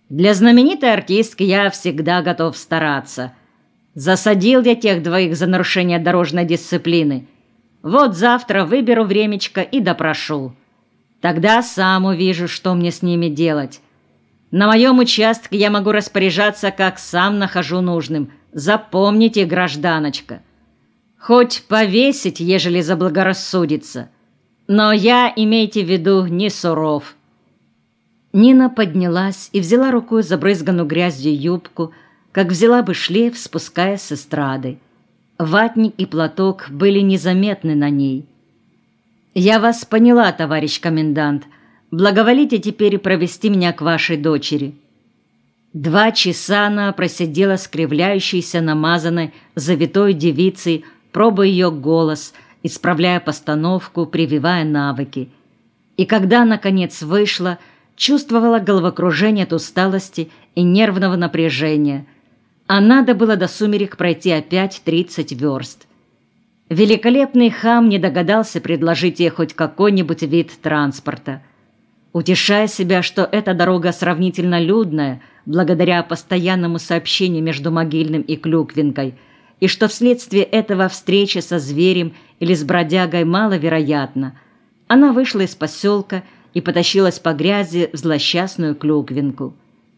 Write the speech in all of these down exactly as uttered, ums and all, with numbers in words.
Для знаменитой артистки я всегда готов стараться. Засадил я тех двоих за нарушение дорожной дисциплины. Вот завтра выберу времечко и допрошу. Тогда сам увижу, что мне с ними делать. На моем участке я могу распоряжаться, как сам нахожу нужным. Запомните, гражданочка. Хоть повесить, ежели заблагорассудится. Но я, имейте в виду, не суров». Нина поднялась и взяла рукой забрызганную грязью юбку, как взяла бы шлейф, спускаясь с эстрады. Ватник и платок были незаметны на ней. «Я вас поняла, товарищ комендант. Благоволите теперь провести меня к вашей дочери». Два часа она просидела скривляющейся, намазанной, завитой девицей, пробуя ее голос, исправляя постановку, прививая навыки. И когда, наконец, вышла, чувствовала головокружение от усталости и нервного напряжения, а надо было до сумерек пройти опять тридцать верст. Великолепный хам не догадался предложить ей хоть какой-нибудь вид транспорта. Утешая себя, что эта дорога сравнительно людная, благодаря постоянному сообщению между Могильным и Клюквинкой, и что вследствие этого встреча со зверем или с бродягой маловероятна, она вышла из поселка и потащилась по грязи в злосчастную Клюквинку.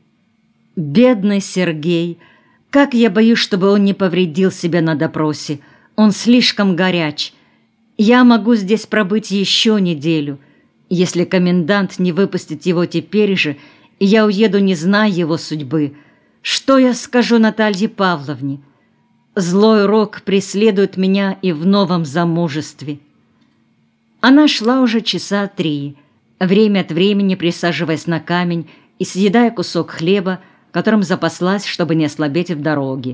«Бедный Сергей! Как я боюсь, чтобы он не повредил себя на допросе! Он слишком горяч! Я могу здесь пробыть еще неделю, если комендант не выпустит его теперь же, и я уеду, не зная его судьбы. Что я скажу Наталье Павловне? Злой рок преследует меня и в новом замужестве». Она шла уже часа три, время от времени присаживаясь на камень и съедая кусок хлеба, которым запаслась, чтобы не ослабеть в дороге.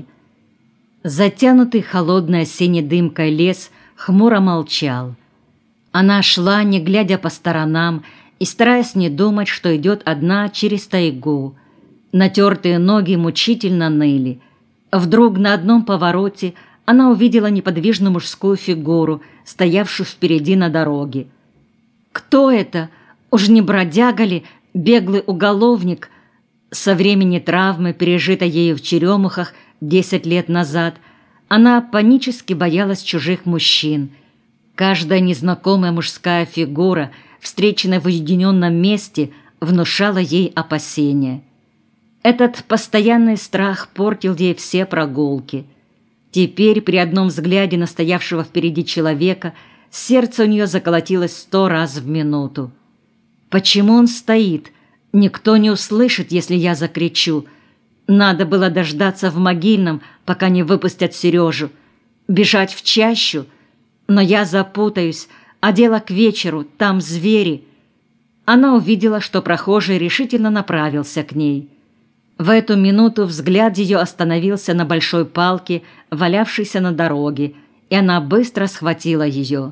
Затянутый холодной осенней дымкой лес хмуро молчал. Она шла, не глядя по сторонам, и стараясь не думать, что идет одна через тайгу. Натертые ноги мучительно ныли. Вдруг на одном повороте она увидела неподвижную мужскую фигуру, стоявшую впереди на дороге. Кто это? Уж не бродяга ли, беглый уголовник? Со времени травмы, пережитой ею в Черемухах десять лет назад, она панически боялась чужих мужчин. Каждая незнакомая мужская фигура, встреченная в уединенном месте, внушала ей опасения. Этот постоянный страх портил ей все прогулки. Теперь при одном взгляде на стоявшего впереди человека сердце у нее заколотилось сто раз в минуту. Почему он стоит? Никто не услышит, если я закричу. Надо было дождаться в Могильном, пока не выпустят Сережу. Бежать в чащу? Но я запутаюсь, а дело к вечеру, там звери. Она увидела, что прохожий решительно направился к ней. В эту минуту взгляд ее остановился на большой палке, валявшейся на дороге, и она быстро схватила ее.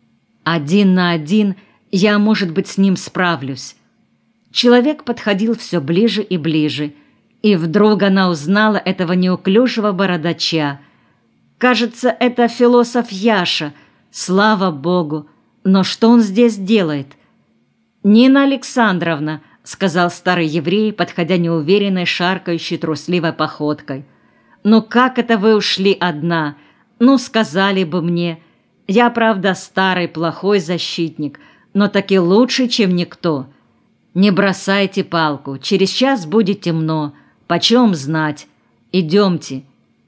«Один на один я, может быть, с ним справлюсь». Человек подходил все ближе и ближе, и вдруг она узнала этого неуклюжего бородача. Кажется, это философ Яша. Слава Богу! Но что он здесь делает? «Нина Александровна», — сказал старый еврей, подходя неуверенной, шаркающей, трусливой походкой. «Ну как это вы ушли одна? Ну, сказали бы мне. Я, правда, старый, плохой защитник, но таки лучше, чем никто. Не бросайте палку, через час будет темно. Почем знать? Идемте».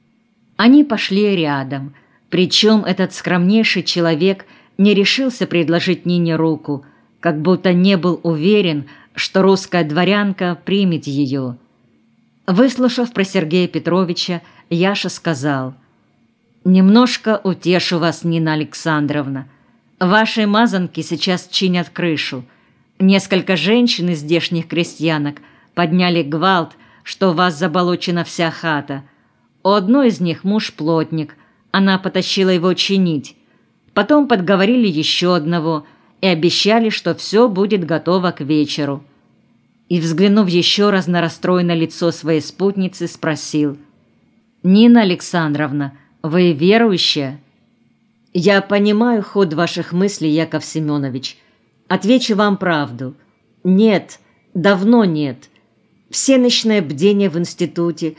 Они пошли рядом, причем этот скромнейший человек не решился предложить Нине руку, как будто не был уверен, что русская дворянка примет ее. Выслушав про Сергея Петровича, Яша сказал: «Немножко утешу вас, Нина Александровна. Ваши мазанки сейчас чинят крышу. Несколько женщин из здешних крестьянок подняли гвалт, что у вас заболочена вся хата. У одной из них муж плотник, она потащила его чинить. Потом подговорили еще одного и обещали, что все будет готово к вечеру». И, взглянув еще раз на расстроенное лицо своей спутницы, спросил: «Нина Александровна, вы верующая?» «Я понимаю ход ваших мыслей, Яков Семенович. Отвечу вам правду. Нет, давно нет. Всеночное бдение в институте,